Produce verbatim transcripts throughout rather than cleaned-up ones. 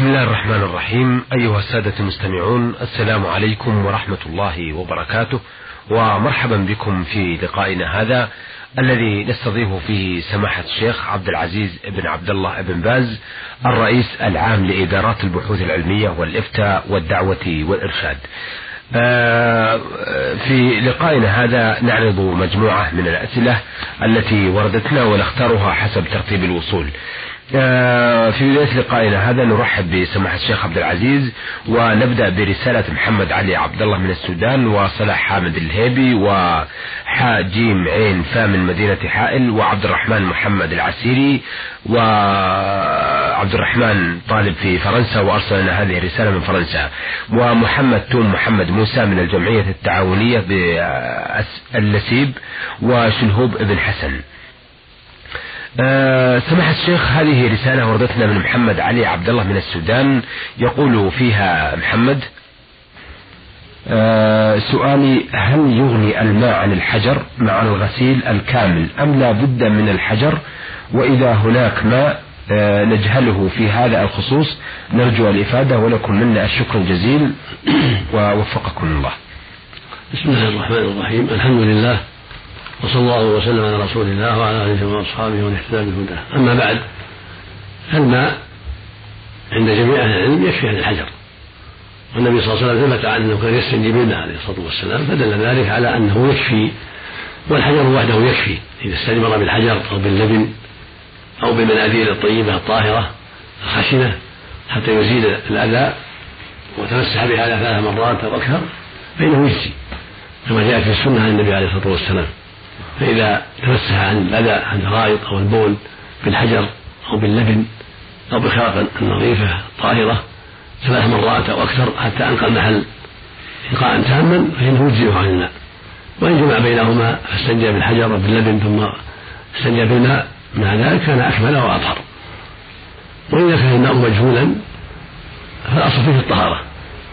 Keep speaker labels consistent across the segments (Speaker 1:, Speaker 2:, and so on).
Speaker 1: بسم الله الرحمن الرحيم. أيها السادة المستمعون، السلام عليكم ورحمة الله وبركاته، ومرحبا بكم في لقائنا هذا الذي نستضيف فيه سماحة الشيخ عبد العزيز بن عبد الله بن باز، الرئيس العام لإدارات البحوث العلمية والإفتاء والدعوة والإرشاد. في لقائنا هذا نعرض مجموعة من الأسئلة التي وردتنا ونختارها حسب ترتيب الوصول. في بداية لقائنا هذا نرحب بسماحة الشيخ عبد العزيز، ونبدأ برسالة محمد علي عبد الله من السودان، وصلاح حامد الهيبي، وحا جيم عين فا من مدينة حائل، وعبد الرحمن محمد العسيري، وعبد الرحمن طالب في فرنسا وأرسل لنا هذه الرسالة من فرنسا، ومحمد توم محمد موسى من الجمعية التعاونية باللسيب، وشلهوب ابن حسن. أه سماحة الشيخ، هذه رسالة وردتنا من محمد علي عبد الله من السودان، يقول فيها محمد: أه سؤالي: هل يغني الماء عن الحجر مع الغسيل الكامل أم لا بد من الحجر؟ وإذا هناك ماء أه نجهله في هذا الخصوص نرجو الإفادة، ولكم منا الشكر الجزيل ووفقكم الله.
Speaker 2: بسم الله الرحمن الرحيم. الحمد لله، وصلى الله وسلم على رسول الله وعلى آله وأصحابه ومن اهتدى بهداه. أما بعد، فالماء عند جميع أهل العلم يكفي عن الحجر، والنبي صلى الله عليه وسلم ثبت عنه كان يستنجي بالماء عليه الصلاة والسلام، فدل ذلك على أنه يكفي، والحجر وحده يكفي إذا استجمر بالحجر أو باللبن أو بالمناديل الطيبة الطاهرة الخشنة حتى يزيل الأذى، وتمسح بها ثلاث مرات أو أكثر فإنه يجزي، كما جاء في السنة عن النبي عليه الصلاة والسلام. فإذا تمسح عن الأذى عن الغائط أو البول بالحجر أو باللبن أو بخرقة نظيفة طاهرة ثلاث مرات أو أكثر حتى أنقى المحل إنقاء تاما فإنه يجزئه عن الماء. وإن جمع بينهما فاستنجى بالحجر وباللبن ثم استنجى بالماء مع ذلك كان أكمل وأطهر. وإذا كان الماء مجهولا فالأصل فيه الطهارة،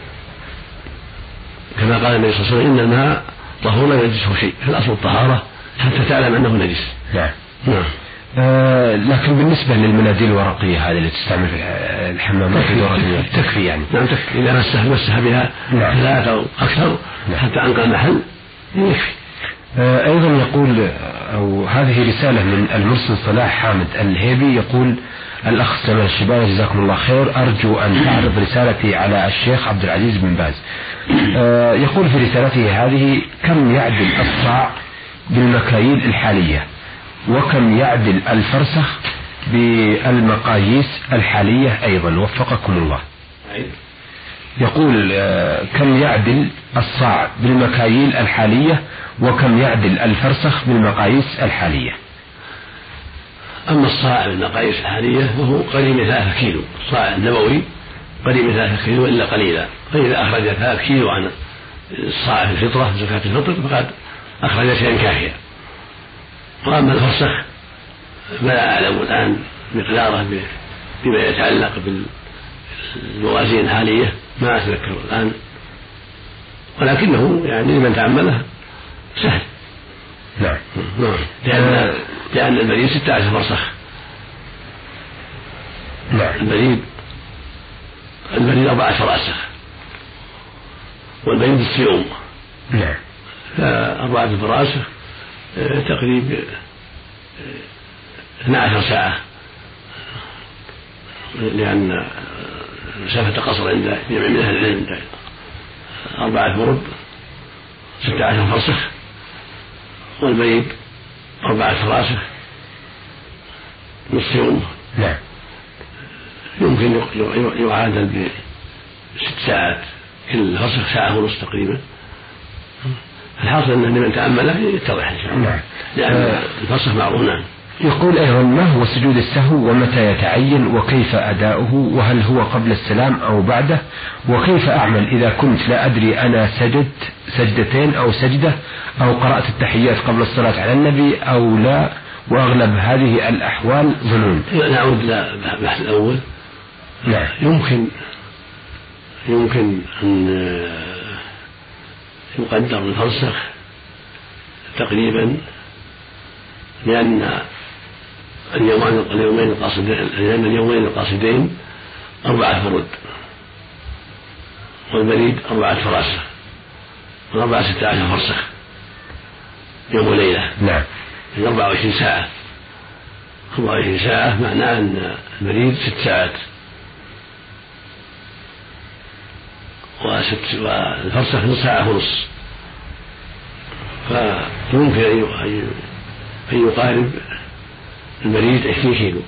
Speaker 2: كما قال النبي صلى الله عليه وسلم: إن الماء طهور لا ينجسه شيء، فالأصل الطهارة حتى تعلم أنه نجس.
Speaker 1: نعم. نعم. آه لكن بالنسبة للمناديل الورقية هذه اللي تستعمل في الحمامات في دورة المياه تكفي يعني؟
Speaker 2: نعم تكفي، إذا مسح مسح بها ثلاثة أو أكثر نعم. حتى أنقى المحل يكفي.
Speaker 1: آه أيضا يقول، أو هذه رسالة من المرسل صلاح حامد الهيبي، يقول: الأخ سمع الشباب جزاكم الله خير، أرجو أن تعرض رسالتي على الشيخ عبد العزيز بن باز. آه يقول في رسالته هذه: كم يعدل الصاع بالمكاييل الحالية، وكم يعدل الفرسخ بالمقاييس الحالية أيضا، وفقكم الله. يقول: آه كم يعدل الصاع بالمكاييل الحالية، وكم يعدل الفرسخ بالمقاييس الحالية.
Speaker 2: أما الصاع بالمقاييس الحالية فهو قريب من ثلاثة كيلو، الصاع النبوي قريب من ثلاثة كيلو إلا قليلا، فإذا أخرج ثلاثة كيلو عن الصاع في الفطرة زكاة الفطر فقد أخرج شيئا كافيا. وأما الفرسخ فلا أعلم الآن مقداره بما يتعلق بالموازين الحالية، ما أتذكر الآن، ولكنه يعني لمن تعمله سهل.
Speaker 1: نعم.
Speaker 2: نعم. لأن لأن البريد ستة عشر فرسخ.
Speaker 1: نعم.
Speaker 2: البريد البريد أربعة عشر فرسخ، والبريد السيوم.
Speaker 1: نعم.
Speaker 2: فأربعة فراسخ تقريبا اثنتا عشرة ساعة، لأن مسافة قصر عند جميع من أهل العلم أربعة برد ستة عشر فرسخ، والبيض أربعة فراسخ نصف يوم.
Speaker 1: نعم.
Speaker 2: يمكن يعادل بست ساعات، كل فرسخ ساعة ونصف تقريبا. الحاصل أن لمن تأمله يتضح إن شاء الله.
Speaker 1: نعم.
Speaker 2: لأن الفرسخ معروف. نعم.
Speaker 1: يقول أيضا: ما هو سجود السهو ومتى يتعين وكيف أداؤه، وهل هو قبل السلام أو بعده، وكيف أعمل إذا كنت لا أدري أنا سجدت سجدتين أو سجدة أو قرأت التحيات قبل الصلاة على النبي أو لا، وأغلب هذه الأحوال ظنون.
Speaker 2: نعود إلى البحث الأول.
Speaker 1: نعم.
Speaker 2: يمكن يمكن أن يقدر الفرسخ تقريبا، لأن اليومين القاصدين لأن اليومين القاصدين أربعة برد، والبريد أربعة فراسخ، والأربعة ستة عشر فرسخ يوم وليلة.
Speaker 1: نعم.
Speaker 2: في أربعة وعشرين ساعة. أربعة وعشرين ساعة معناه أن البريد ست ساعات، وست والفرسخ نص ساعة ونص، فيمكن أن يقارب البريد عشرين كيلو،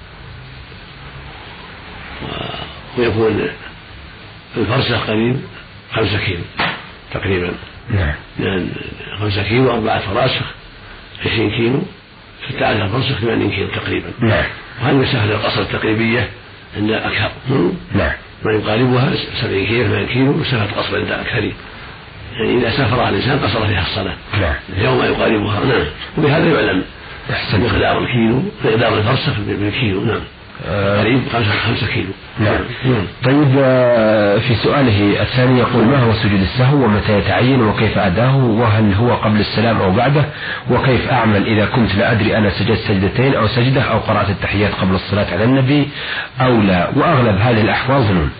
Speaker 2: ويكون الفرسخ قريب خمسة كيلو تقريبا.
Speaker 1: نعم.
Speaker 2: لأن خمسة كيلو أربعة فراسخ عشرين كيلو، ستة عشر فرسخ ثمانين كيلو تقريبا.
Speaker 1: نعم.
Speaker 2: وهذه مسافة القصر التقريبية عند أكثر.
Speaker 1: نعم.
Speaker 2: ما يقاربها سبعين كيلو ثمانين كيلو مسافة قصر عند أكثر، يعني إذا سافرها الإنسان قصر فيها الصلاة.
Speaker 1: نعم.
Speaker 2: يوم يقاربها. نعم. وبهذا يعلم مقدار الكيلو، مقدار الفرسخ بالكيلو. نعم. قريب خمسة خمسة كيلو.
Speaker 1: نعم. طيب، في سؤاله الثاني يقول: ما هو سجود السهو ومتى يتعين وكيف أداه، وهل هو قبل السلام أو بعده، وكيف أعمل إذا كنت لا أدري أنا سجدت سجدتين أو سجدة أو قرأت التحيات قبل الصلاة على النبي أو لا، وأغلب هذه الأحوال ظنون.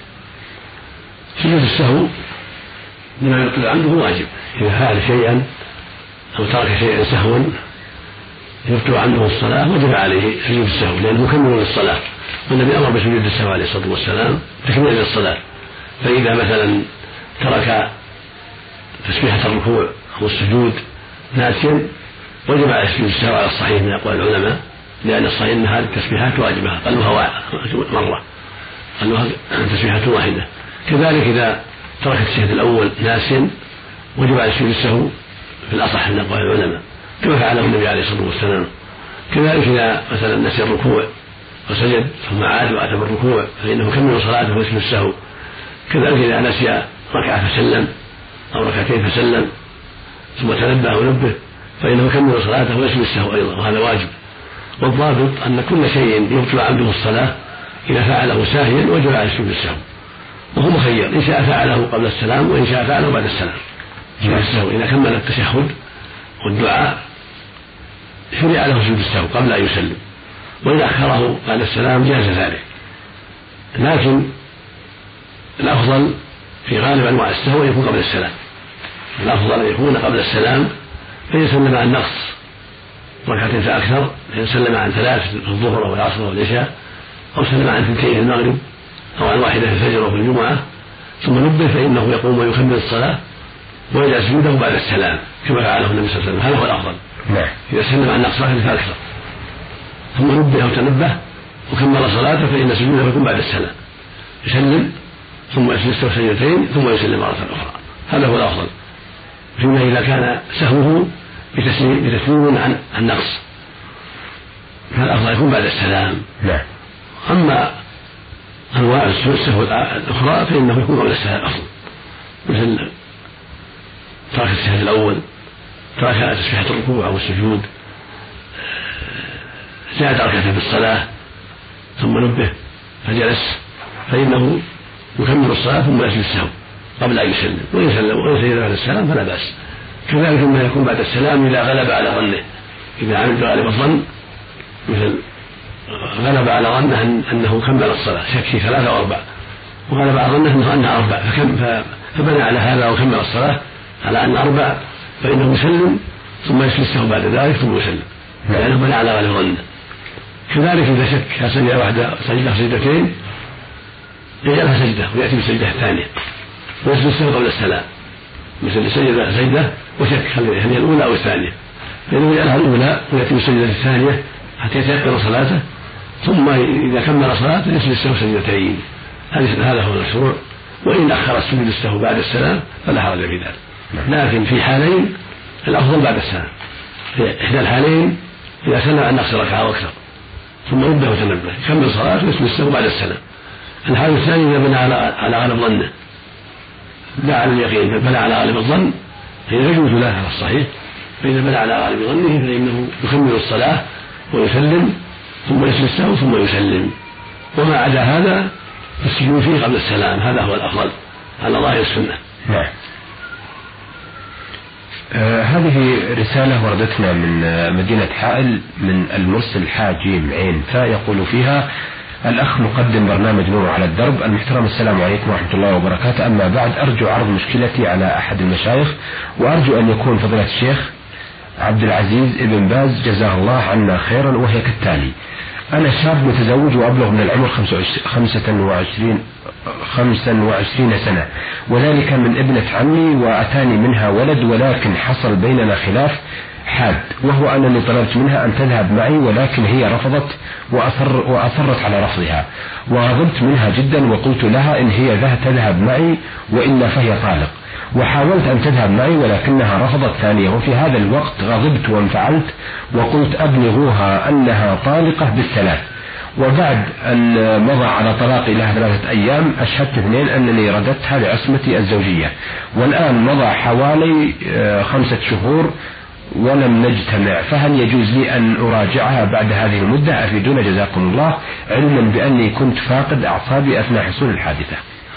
Speaker 2: سجود السهو بما يقول عنده واجب، إذا فعل شيئا أو ترك شيئا سهوا يفتو عنه الصلاة وجب عليه سجود السهو، لأنه مكمل للصلاة، والنبي أمر بسجود السهو عليه الصلاة والسلام تكميلا للصلاة. فإذا مثلا ترك تسبيحة الركوع أو السجود ناسيا وجب عليه سجود السهو على الصحيح من أقوال العلماء، لأن الصحيح أن هذه التسبيحات واجبة، أقلها مرة، أقلها تسبيحة واحدة. كذلك إذا ترك التشهد الأول ناسيا وجب عليه سجود السهو في الأصح من أقوال العلماء، كما فعله النبي عليه الصلاة والسلام. كذلك إذا مثلا نسي الركوع وسجد ثم عاد وأتى بالركوع فإنه كمل صلاته ويسجد السهو. كذلك إذا نسي ركعة فسلم أو ركعتين فسلم ثم تنبه ونبه فإنه كمل صلاته ويسجد السهو أيضا، وهذا واجب. والضابط أن كل شيء يبطل عنده الصلاة إذا فعله ساهيا وجب عليه سجود السهو، وهو مخير، إن شاء فعله قبل السلام وإن شاء فعله بعد السلام. سجود السهو إذا كمل التشهد والدعاء شرع له سجود السهو قبل أن يسلم، وإذا أخره بعد السلام جاز ذلك. لكن الأفضل في غالب أنواع السهو أن يكون قبل السلام، الأفضل أن يكون قبل السلام، فإن سلم عن نقص ركعتين فأكثر، فإن سلم عن ثلاث في الظهر أو العصر أو العشاء، أو سلم عن اثنتين في المغرب أو عن واحدة في الفجر أو في الجمعة ثم نبه فإنه يقوم ويكمل الصلاة ويجعل سجوده بعد السلام كما فعله النبي صلى الله عليه وسلم. هذا هو الأفضل.
Speaker 1: نعم.
Speaker 2: إذا سلم عن نقص ركعتين فأكثر ثم نبه أو تنبه وكمل صلاته فإن سجوده يكون بعد السلام، يسلم ثم يسجد سجدتين ثم يسلم مرة أخرى، هذا هو الأفضل. فيما إذا كان سهوه بتسليم عن النقص فالأفضل يكون بعد السلام.
Speaker 1: نعم.
Speaker 2: أما أنواع السهو الأخرى فإنه يكون قبل السلام أفضل، مثل ترك التشهد الأول، ترك تسبيحة الركوع أو السجود، زاد ركعة في الصلاة ثم نبه فجلس فإنه يكمل الصلاة ثم يسجد السهو قبل أن يسلم، وإن سلم وإن سجد بعد السلام فلا بأس. كذلك ما يكون بعد السلام إذا غلب على ظنه، إذا عمل غالب الظن مثل غلب على ظنه أنه كمل الصلاة، شك في ثلاثة أو أربع، وغلب على ظنه أنه أنها أربع فبنى على هذا وكمل الصلاة على أن أربع، فإنه يسلم ثم يسجد السهو بعد ذلك ثم يسلم، لأنه بنى على غالب ظنه. كذلك إذا شك هل سجدة واحدة سجدة سجدتين يجعلها سجدة ويأتي بالسجدة الثانية ويسجد السهو قبل السلام، مثل سجد سجدة وشك هل هي الأولى أو الثانية، فإنه يجعلها الأولى ويأتي بالسجدة الثانية حتى يتيقن صلاته، ثم إذا كمل صلاته يسجد السهو سجدتين. هذا هو المشروع. وإن أخر السجود السهو بعد السلام فلا حرج في ذلك، لكن في حالين الأفضل بعد السلام. في إحدى الحالين إذا سلم عن نقص ركعة أو أكثر ثم نبه وتنبه يكمل صلاته ويسجد السهو بعد السلام. الحال الثاني إذا بنى على غالب ظنه لا على اليقين بل بنى على غالب الظن فإنه يجوز له على الصحيح، فإذا بنى على غالب ظنه فإنه يكمل الصلاة ويسلم ثم يسجد السهو ثم يسلم، وما عدا هذا السجود فيه قبل السلام، هذا هو الأفضل على ظاهر السنة.
Speaker 1: نعم. آه هذه رسالة وردتنا من مدينة حائل من المرسل حاجيم عين فيقول فيها: الأخ مقدم برنامج نور على الدرب المحترم، السلام عليكم ورحمة الله وبركاته. أما بعد، أرجو عرض مشكلتي على أحد المشايخ، وأرجو أن يكون فضيلة الشيخ عبد العزيز ابن باز جزاه الله عنا خيرا، وهي كالتالي: أنا شاب متزوج وأبلغ من العمر خمسة وعشرين خمسا وعشرين سنة، وذلك من ابنة عمي، وأتاني منها ولد، ولكن حصل بيننا خلاف حاد، وهو أنني طلبت منها أن تذهب معي، ولكن هي رفضت وأصر وأصرت على رفضها، وغضبت منها جدا وقلت لها إن هي ذهب تذهب معي وإلا فهي طالق، وحاولت أن تذهب معي ولكنها رفضت ثانية، وفي هذا الوقت غضبت وانفعلت وقلت أبلغوها أنها طالقة بالثلاث، وبعد أن مضى على طلاقي لها ثلاثة أيام أشهدت اثنين أنني رددتها لعصمتي الزوجية، والآن مضى حوالي خمسة شهور ولم نجتمع، فهل يجوز لي أن أراجعها بعد هذه المدة؟ أفيدونا جزاكم الله، علما بأني كنت فاقد أعصابي أثناء حصول الحادثة.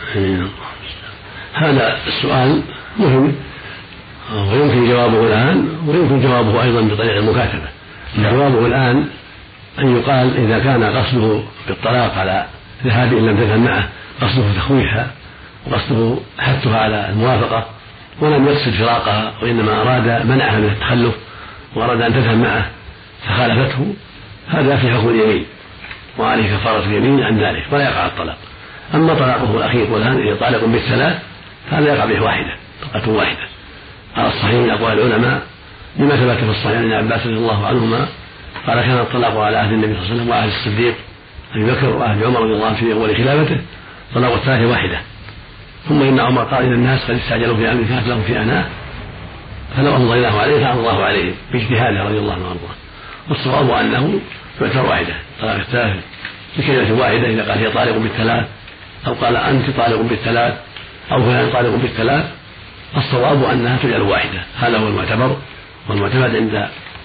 Speaker 2: هذا السؤال مهم ويمكن جوابه الآن، ويمكن جوابه أيضا بطريقة المكاتبة. جوابه الآن أن يقال إذا كان قصده بالطلاق على ذهاب إن لم تذهب معه قصده تخويفها وقصده حثها على الموافقة، ولم يقصد فراقها وإنما أراد منعها من التخلف وأراد أن تذهب معه فخالفته، هذا في حكم اليمين وعليه كفارة اليمين عن ذلك ولا يقع الطلاق. أما طلاقه الأخير والآن إذا طالق بالثلاث هذا يقع بواحدة، طلقة واحدة على الصحيح من أقوال العلماء، لما ثبت في الصحيح عن ابن عباس رضي الله عنهما قال: كان الطلاق على عهد النبي صلى الله عليه وسلم وعهد الصديق أبي بكر وعهد عمر رضي الله عنه في أول خلافته طلاق الثلاثة واحدة. ثم إن عمر قال: إن الناس قد استعجلوا في أمر كانت لهم في أناه فلو أمضيناه عليه فأمضى الله عليهم باجتهاده رضي الله عنه وأرضاه. والصواب أنه يعتبر واحدة، طلاق الثلاث بكلمة واحدة إذا قال هي طالق بالثلاث أو قال أنت طالق بالثلاث أو فلان طالق بالثلاث، الصواب أنها تجعل واحدة. هذا هو المعتبر والمعتمد عند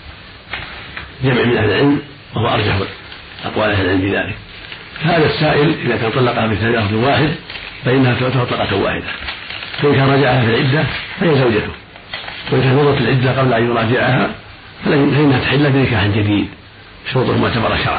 Speaker 2: جمع من أهل العلم، وهو أرجح أقوال أهل العلم بذلك. هذا السائل إذا كان طلقها بثلاث واحد فإنها تعتبر طلقة واحدة، فإن كان رجعها في العدة فهي زوجته، وإن كان مضت العدة قبل أن يراجعها فإنها تحل بنكاح جديد شروطه معتبرة شرعا.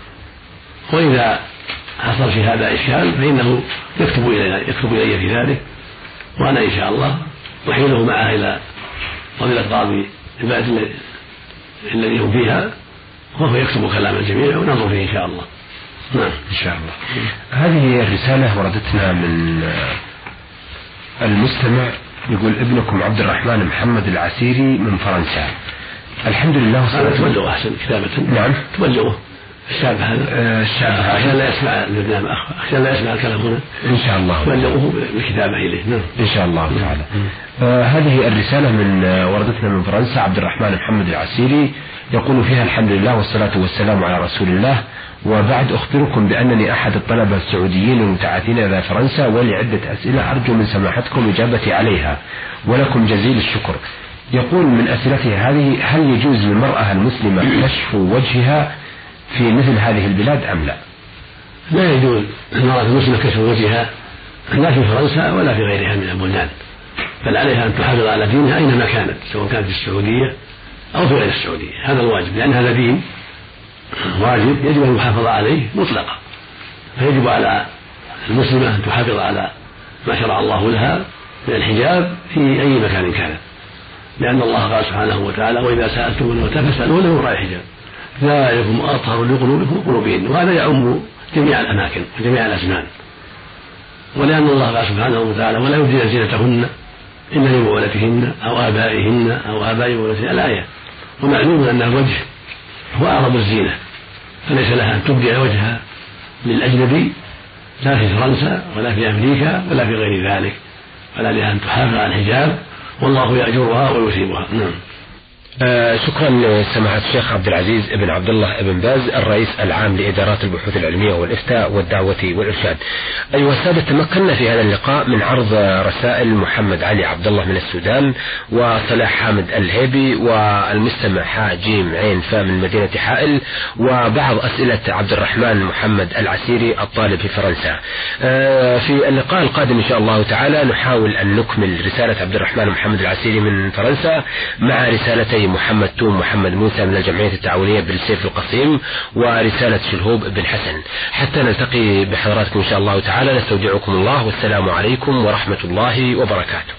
Speaker 2: وإذا حصل في هذا إشكال فإنه يكتب إلي يكتب إلي في ذلك، وأنا إن شاء الله أحيله معه إلى فضيلة قاضي البلد الذي هم فيها، وهو يكتب كلام الجميع وننظر فيه إن شاء الله. نعم
Speaker 1: إن شاء الله. هذه الرسالة وردتنا من المستمع، يقول: ابنكم عبد الرحمن محمد العسيري من فرنسا. الحمد لله
Speaker 2: والصلاة. تبلغه أحسن كتابة.
Speaker 1: نعم
Speaker 2: تبلغه الشاب هذا
Speaker 1: آه الشاب
Speaker 2: عشان لا يسمع البرنامج، عشان لا يسمع الكلام هنا
Speaker 1: إن شاء الله
Speaker 2: تبلغه بالكتابة إليه. نعم
Speaker 1: إن شاء الله تعالى. آه هذه الرسالة من آه وردتنا من فرنسا، عبد الرحمن محمد العسيري، يقول فيها: الحمد لله والصلاة والسلام على رسول الله، وبعد أخبركم بأنني أحد الطلبة السعوديين المتعاثين إلى فرنسا، ولي عدة أسئلة أرجو من سماحتكم إجابتي عليها، ولكم جزيل الشكر. يقول من أسئلته هذه: هل يجوز للمرأة المسلمة كشف وجهها في مثل هذه البلاد أم لا؟
Speaker 2: لا يجوز للمرأة المسلمة كشف وجهها لا في فرنسا ولا في غيرها من البلدان، بل عليها أن تحافظ على دينها أينما كانت، سواء كانت في السعودية أو في غير السعودية. هذا الواجب، لأن هذا دين واجب يجب أن يحافظ عليه مطلقا، فيجب على المسلمة أن تحافظ على ما شرع الله لها من الحجاب في أي مكان كانت، لأن الله قال سبحانه وتعالى: وإذا سألتم المتى فاسألوا له وراء الحجاب ذلكم أطهر لقلوبكم وقلوبهن. وهذا يعم جميع الأماكن وجميع الأزمان، ولأن الله قال سبحانه وتعالى: ولا يبدين زينتهن إلا لبعولتهن أو آبائهن أو آباء بعولتهن، الآية. ومعلوم أن الوجه هو أعظم الزينة، فليس لها أن تبدي وجهها للأجنبي لا في فرنسا ولا في أمريكا ولا في غير ذلك، فلا لها أن تحافظ على الحجاب، والله يأجرها ويثيبها. نعم.
Speaker 1: آه شكرا لسماحة الشيخ عبد العزيز ابن عبد الله ابن باز، الرئيس العام لإدارات البحوث العلمية والإفتاء والدعوة والإرشاد. أيها السادة، تمكنا في هذا اللقاء من عرض رسائل محمد علي عبد الله من السودان، وصلاح حامد الهيبي، والمستمع حاء جيم عين فا من مدينة حائل، وبعض أسئلة عبد الرحمن محمد العسيري الطالب في فرنسا. آه في اللقاء القادم إن شاء الله تعالى نحاول أن نكمل رسالة عبد الرحمن محمد العسيري من فرنسا مع رسالتي محمد توم محمد موسى من الجمعية التعاونية بالسيف القصيم، ورسالة شلهوب بن حسن. حتى نلتقي بحضراتكم إن شاء الله تعالى، نستودعكم الله، والسلام عليكم ورحمة الله وبركاته.